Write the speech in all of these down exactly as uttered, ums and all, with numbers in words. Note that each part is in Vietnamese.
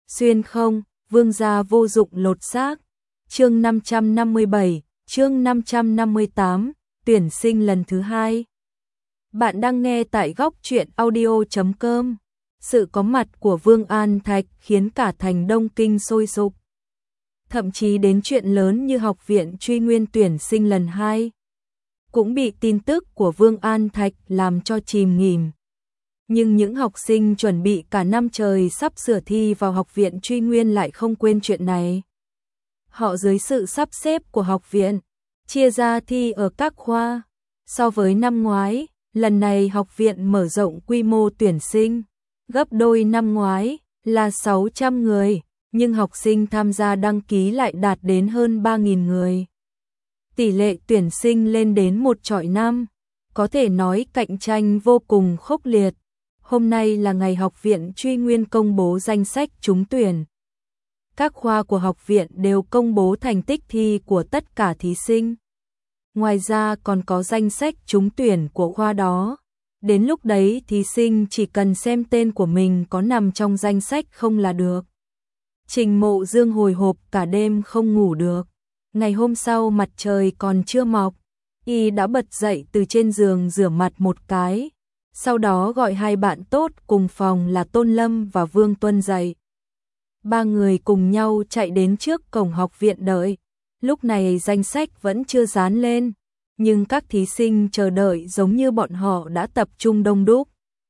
Xuyên không, vương gia vô dụng lột xác. Chương năm trăm năm mươi bảy, chương năm trăm năm mươi tám, tuyển sinh lần thứ hai. Bạn đang nghe tại góc truyện audio chấm com. Sự có mặt của Vương An Thạch khiến cả thành Đông Kinh sôi sục. Thậm chí đến chuyện lớn như học viện Truy Nguyên tuyển sinh lần hai cũng bị tin tức của Vương An Thạch làm cho chìm nghỉm. Nhưng những học sinh chuẩn bị cả năm trời sắp sửa thi vào học viện Truy Nguyên lại không quên chuyện này. Họ dưới sự sắp xếp của học viện, chia ra thi ở các khoa. So với năm ngoái, lần này học viện mở rộng quy mô tuyển sinh, gấp đôi năm ngoái là sáu trăm người, nhưng học sinh tham gia đăng ký lại đạt đến hơn ba nghìn người. Tỷ lệ tuyển sinh lên đến một chọi năm, có thể nói cạnh tranh vô cùng khốc liệt. Hôm nay là ngày học viện Truy Nguyên công bố danh sách trúng tuyển. Các khoa của học viện đều công bố thành tích thi của tất cả thí sinh. Ngoài ra còn có danh sách trúng tuyển của khoa đó. Đến lúc đấy thí sinh chỉ cần xem tên của mình có nằm trong danh sách không là được. Trình Mộ Dương hồi hộp cả đêm không ngủ được. Ngày hôm sau mặt trời còn chưa mọc, y đã bật dậy từ trên giường rửa mặt một cái. Sau đó gọi hai bạn tốt cùng phòng là Tôn Lâm và Vương Tuân dậy. Ba người cùng nhau chạy đến trước cổng học viện đợi. Lúc này danh sách vẫn chưa dán lên, nhưng các thí sinh chờ đợi giống như bọn họ đã tập trung đông đúc.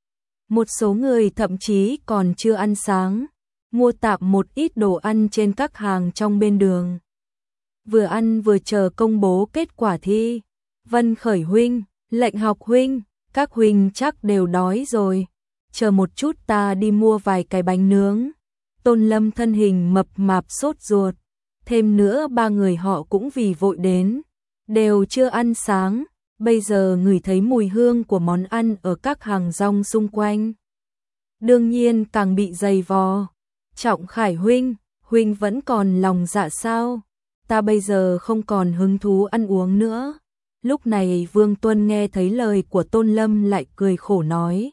Một số người thậm chí còn chưa ăn sáng, mua tạm một ít đồ ăn trên các hàng trong bên đường. Vừa ăn vừa chờ công bố kết quả thi. Vân Khởi huynh, Lệnh Học huynh, các huynh chắc đều đói rồi. Chờ một chút ta đi mua vài cái bánh nướng. Tôn Lâm thân hình mập mạp sốt ruột. Thêm nữa ba người họ cũng vì vội đến, đều chưa ăn sáng, bây giờ ngửi thấy mùi hương của món ăn ở các hàng rong xung quanh. Đương nhiên càng bị dày vò. Trọng Khải huynh, huynh vẫn còn lòng dạ sao? Ta bây giờ không còn hứng thú ăn uống nữa. Lúc này Vương Tuân nghe thấy lời của Tôn Lâm lại cười khổ nói.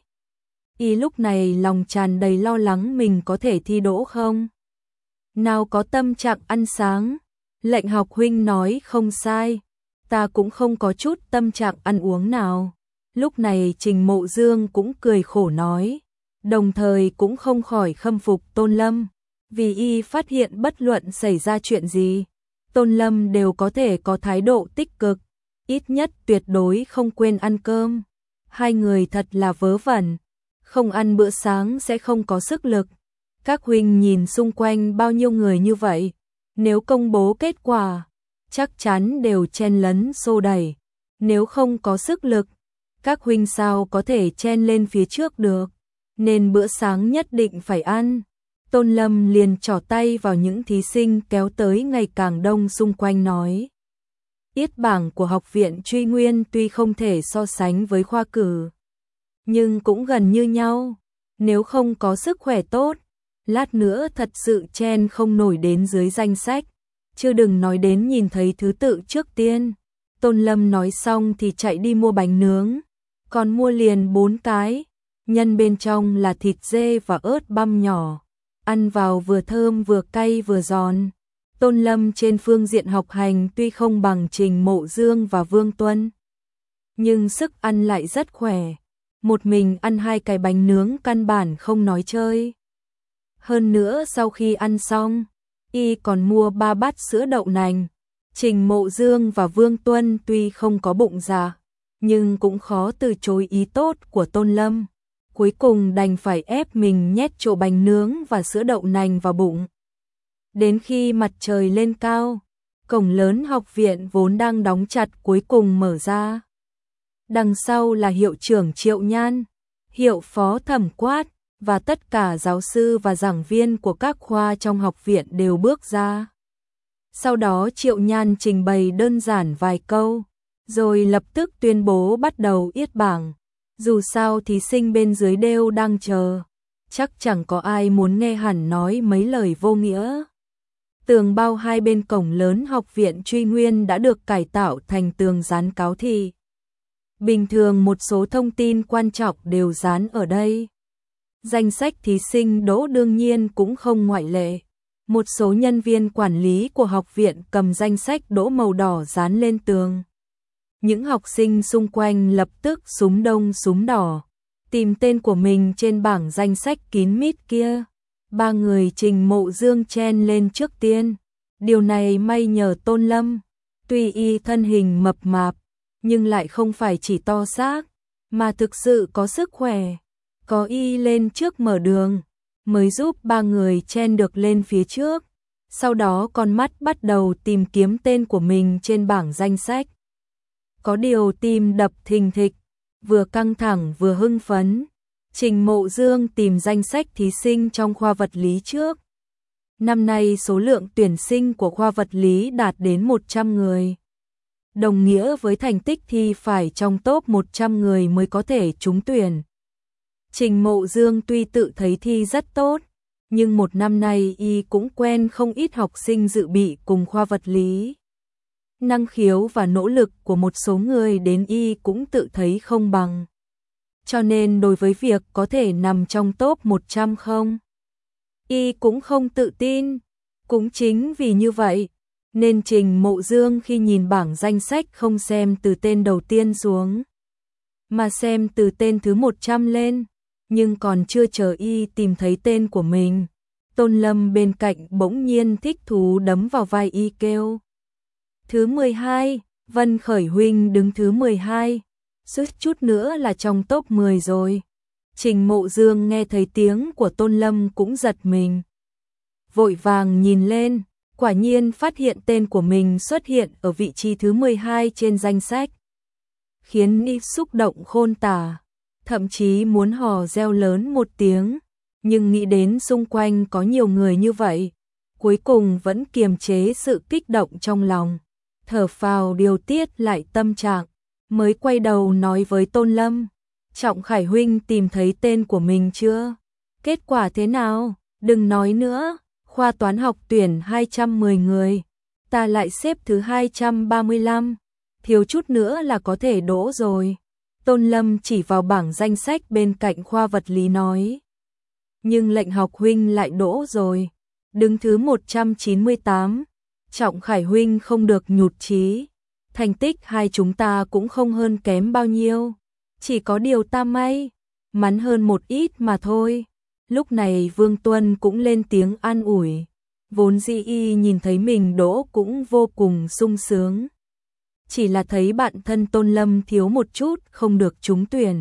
Y lúc này lòng tràn đầy lo lắng mình có thể thi đỗ không? Nào có tâm trạng ăn sáng. Lệnh Học huynh nói không sai, ta cũng không có chút tâm trạng ăn uống nào. Lúc này Trình Mộ Dương cũng cười khổ nói, đồng thời cũng không khỏi khâm phục Tôn Lâm, vì y phát hiện bất luận xảy ra chuyện gì, Tôn Lâm đều có thể có thái độ tích cực, ít nhất tuyệt đối không quên ăn cơm. Hai người thật là vớ vẩn, không ăn bữa sáng sẽ không có sức lực. Các huynh nhìn xung quanh bao nhiêu người như vậy, nếu công bố kết quả, chắc chắn đều chen lấn xô đẩy. Nếu không có sức lực, các huynh sao có thể chen lên phía trước được, nên bữa sáng nhất định phải ăn. Tôn Lâm liền trỏ tay vào những thí sinh kéo tới ngày càng đông xung quanh nói. Yết bảng của học viện Truy Nguyên tuy không thể so sánh với khoa cử, nhưng cũng gần như nhau. Nếu không có sức khỏe tốt, lát nữa thật sự chen không nổi đến dưới danh sách, chứ đừng nói đến nhìn thấy thứ tự trước tiên. Tôn Lâm nói xong thì chạy đi mua bánh nướng, còn mua liền bốn cái, nhân bên trong là thịt dê và ớt băm nhỏ, ăn vào vừa thơm vừa cay vừa giòn. Tôn Lâm trên phương diện học hành tuy không bằng Trình Mộ Dương và Vương Tuân, nhưng sức ăn lại rất khỏe. Một mình ăn hai cái bánh nướng căn bản không nói chơi. Hơn nữa sau khi ăn xong, y còn mua ba bát sữa đậu nành. Trình Mộ Dương và Vương Tuân tuy không có bụng dạ, nhưng cũng khó từ chối ý tốt của Tôn Lâm. Cuối cùng đành phải ép mình nhét chỗ bánh nướng và sữa đậu nành vào bụng. Đến khi mặt trời lên cao, cổng lớn học viện vốn đang đóng chặt cuối cùng mở ra. Đằng sau là hiệu trưởng Triệu Nhan, hiệu phó Thẩm Quát, và tất cả giáo sư và giảng viên của các khoa trong học viện đều bước ra. Sau đó Triệu Nhan trình bày đơn giản vài câu, rồi lập tức tuyên bố bắt đầu yết bảng. Dù sao thí sinh bên dưới đều đang chờ, chắc chẳng có ai muốn nghe hẳn nói mấy lời vô nghĩa. Tường bao hai bên cổng lớn học viện Truy Nguyên đã được cải tạo thành tường dán cáo thị. Bình thường một số thông tin quan trọng đều dán ở đây. Danh sách thí sinh đỗ đương nhiên cũng không ngoại lệ. Một số nhân viên quản lý của học viện cầm danh sách đỗ màu đỏ dán lên tường. Những học sinh xung quanh lập tức súm đông súm đỏ, tìm tên của mình trên bảng danh sách kín mít kia. Ba người Trình Mộ Dương chen lên trước tiên. Điều này may nhờ Tôn Lâm. Tuy y thân hình mập mạp, nhưng lại không phải chỉ to xác, mà thực sự có sức khỏe. Có y lên trước mở đường, mới giúp ba người chen được lên phía trước. Sau đó con mắt bắt đầu tìm kiếm tên của mình trên bảng danh sách. Có điều tim đập thình thịch, vừa căng thẳng vừa hưng phấn. Trình Mộ Dương tìm danh sách thí sinh trong khoa vật lý trước. Năm nay số lượng tuyển sinh của khoa vật lý đạt đến một trăm người. Đồng nghĩa với thành tích thi phải trong top một trăm người mới có thể trúng tuyển. Trình Mộ Dương tuy tự thấy thi rất tốt, nhưng một năm nay y cũng quen không ít học sinh dự bị cùng khoa vật lý. Năng khiếu và nỗ lực của một số người đến y cũng tự thấy không bằng. Cho nên đối với việc có thể nằm trong top một trăm không, y cũng không tự tin. Cũng chính vì như vậy, nên Trình Mộ Dương khi nhìn bảng danh sách không xem từ tên đầu tiên xuống, mà xem từ tên thứ một trăm lên. Nhưng còn chưa chờ y tìm thấy tên của mình, Tôn Lâm bên cạnh bỗng nhiên thích thú đấm vào vai y kêu. Thứ mười hai, Vân Khởi huynh đứng thứ mười hai, suýt chút nữa là trong top mười rồi. Trình Mộ Dương nghe thấy tiếng của Tôn Lâm cũng giật mình. Vội vàng nhìn lên, quả nhiên phát hiện tên của mình xuất hiện ở vị trí thứ mười hai trên danh sách. Khiến y xúc động khôn tả, thậm chí muốn hò reo lớn một tiếng, nhưng nghĩ đến xung quanh có nhiều người như vậy, cuối cùng vẫn kiềm chế sự kích động trong lòng, thở phào điều tiết lại tâm trạng, mới quay đầu nói với Tôn Lâm, Trọng Khải huynh tìm thấy tên của mình chưa? Kết quả thế nào? Đừng nói nữa, khoa toán học tuyển hai trăm mười người, ta lại xếp thứ hai trăm ba mươi lăm, thiếu chút nữa là có thể đỗ rồi. Tôn Lâm chỉ vào bảng danh sách bên cạnh khoa vật lý nói. Nhưng lệnh học huynh lại đỗ rồi, đứng thứ một trăm chín mươi tám. Trọng Khải huynh không được nhụt chí, thành tích hai chúng ta cũng không hơn kém bao nhiêu, chỉ có điều ta may mắn hơn một ít mà thôi. Lúc này Vương Tuân cũng lên tiếng an ủi, vốn dĩ y nhìn thấy mình đỗ cũng vô cùng sung sướng. Chỉ là thấy bạn thân Tôn Lâm thiếu một chút không được trúng tuyển,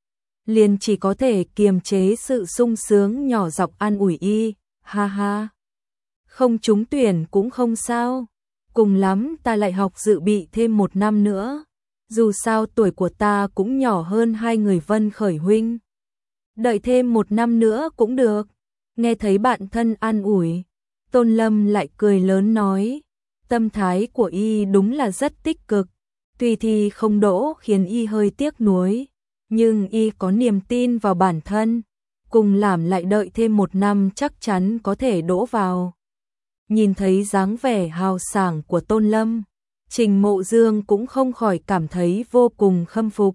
liền chỉ có thể kiềm chế sự sung sướng nhỏ giọng an ủi y, ha ha. Không trúng tuyển cũng không sao, cùng lắm ta lại học dự bị thêm một năm nữa, dù sao tuổi của ta cũng nhỏ hơn hai người Vân Khởi huynh. Đợi thêm một năm nữa cũng được. Nghe thấy bạn thân an ủi, Tôn Lâm lại cười lớn nói, tâm thái của y đúng là rất tích cực, tuy thi không đỗ khiến y hơi tiếc nuối, nhưng y có niềm tin vào bản thân, cùng làm lại đợi thêm một năm chắc chắn có thể đỗ vào. Nhìn thấy dáng vẻ hào sảng của Tôn Lâm, Trình Mộ Dương cũng không khỏi cảm thấy vô cùng khâm phục.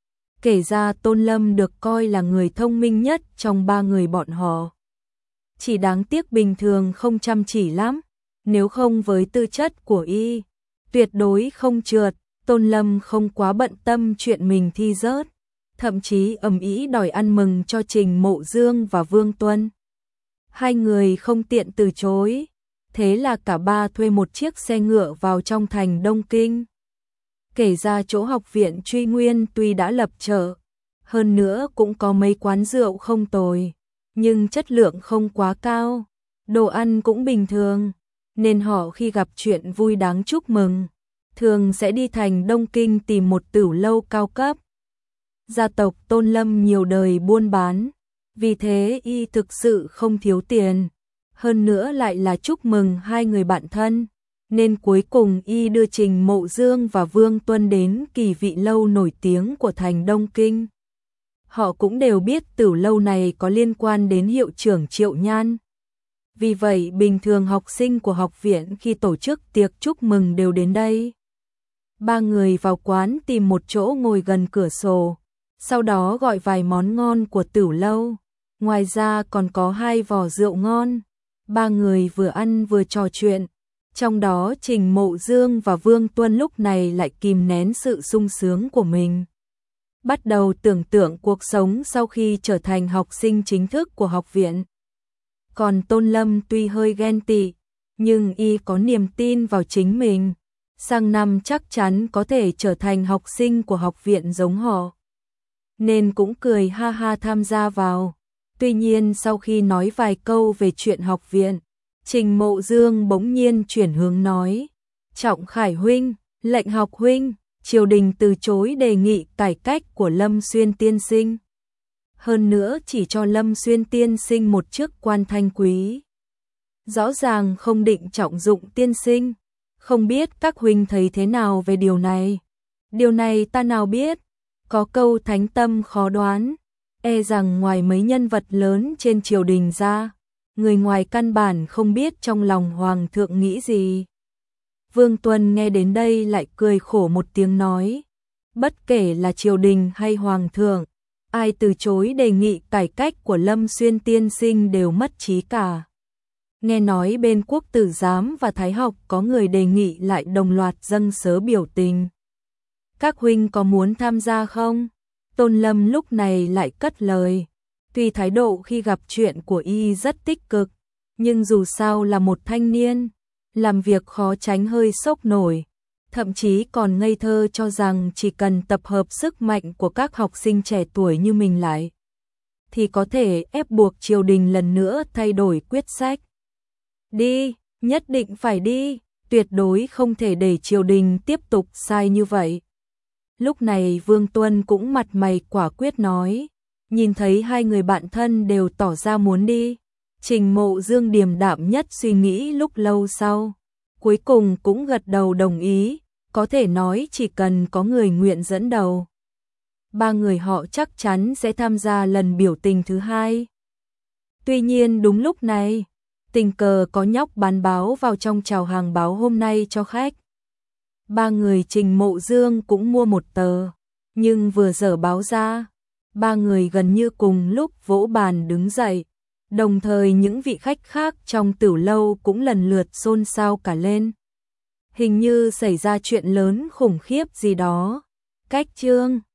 Kể ra Tôn Lâm được coi là người thông minh nhất trong ba người bọn họ. Chỉ đáng tiếc bình thường không chăm chỉ lắm, nếu không với tư chất của y, tuyệt đối không trượt. Tôn Lâm không quá bận tâm chuyện mình thi rớt, thậm chí ầm ĩ đòi ăn mừng cho Trình Mộ Dương và Vương Tuân. Hai người không tiện từ chối, thế là cả ba thuê một chiếc xe ngựa vào trong thành Đông Kinh. Kể ra chỗ học viện Truy Nguyên tuy đã lập chợ, hơn nữa cũng có mấy quán rượu không tồi, nhưng chất lượng không quá cao, đồ ăn cũng bình thường, nên họ khi gặp chuyện vui đáng chúc mừng, thường sẽ đi thành Đông Kinh tìm một tửu lâu cao cấp. Gia tộc Tôn Lâm nhiều đời buôn bán, vì thế y thực sự không thiếu tiền, hơn nữa lại là chúc mừng hai người bạn thân, nên cuối cùng y đưa Trình Mộ Dương và Vương Tuân đến Kỳ Vị lâu nổi tiếng của thành Đông Kinh. Họ cũng đều biết tửu lâu này có liên quan đến hiệu trưởng Triệu Nhan. Vì vậy bình thường học sinh của học viện khi tổ chức tiệc chúc mừng đều đến đây. Ba người vào quán tìm một chỗ ngồi gần cửa sổ, sau đó gọi vài món ngon của tửu lâu. ngoài ra còn có hai vò rượu ngon. Ba người vừa ăn vừa trò chuyện, trong đó Trình Mộ Dương và Vương Tuân lúc này lại kìm nén sự sung sướng của mình. Bắt đầu tưởng tượng cuộc sống sau khi trở thành học sinh chính thức của học viện. Còn Tôn Lâm tuy hơi ghen tị, nhưng y có niềm tin vào chính mình. Sang năm chắc chắn có thể trở thành học sinh của học viện giống họ. Nên cũng cười ha ha tham gia vào. Tuy nhiên sau khi nói vài câu về chuyện học viện, Trình Mộ Dương bỗng nhiên chuyển hướng nói: Trọng Khải huynh, lệnh học huynh, triều đình từ chối đề nghị cải cách của Lâm Xuyên tiên sinh. Hơn nữa chỉ cho Lâm Xuyên tiên sinh một chức quan thanh quý. Rõ ràng không định trọng dụng tiên sinh. Không biết các huynh thấy thế nào về điều này? Điều này ta nào biết, có câu thánh tâm khó đoán, e rằng ngoài mấy nhân vật lớn trên triều đình ra, người ngoài căn bản không biết trong lòng hoàng thượng nghĩ gì. Vương Tuân nghe đến đây lại cười khổ một tiếng nói: Bất kể là triều đình hay hoàng thượng, ai từ chối đề nghị cải cách của Lâm Xuyên tiên sinh đều mất trí cả. Nghe nói bên Quốc tử giám và Thái học có người đề nghị lại đồng loạt dâng sớ biểu tình. Các huynh có muốn tham gia không? Tôn Lâm lúc này lại cất lời. Tuy thái độ khi gặp chuyện của y rất tích cực, nhưng dù sao là một thanh niên, làm việc khó tránh hơi sốc nổi, thậm chí còn ngây thơ cho rằng chỉ cần tập hợp sức mạnh của các học sinh trẻ tuổi như mình lại, thì có thể ép buộc triều đình lần nữa thay đổi quyết sách. Đi, nhất định phải đi, tuyệt đối không thể để triều đình tiếp tục sai như vậy. Lúc này Vương Tuân cũng mặt mày quả quyết nói, nhìn thấy hai người bạn thân đều tỏ ra muốn đi. Trình Mộ Dương điềm đạm nhất suy nghĩ lúc lâu sau, cuối cùng cũng gật đầu đồng ý, có thể nói chỉ cần có người nguyện dẫn đầu, ba người họ chắc chắn sẽ tham gia lần biểu tình thứ hai. Tuy nhiên đúng lúc này, tình cờ có nhóc bán báo vào trong chào hàng báo hôm nay cho khách. Ba người Trình Mộ Dương cũng mua một tờ, nhưng vừa dở báo ra, ba người gần như cùng lúc vỗ bàn đứng dậy, đồng thời những vị khách khác trong tửu lâu cũng lần lượt xôn xao cả lên. Hình như xảy ra chuyện lớn khủng khiếp gì đó. Cách chương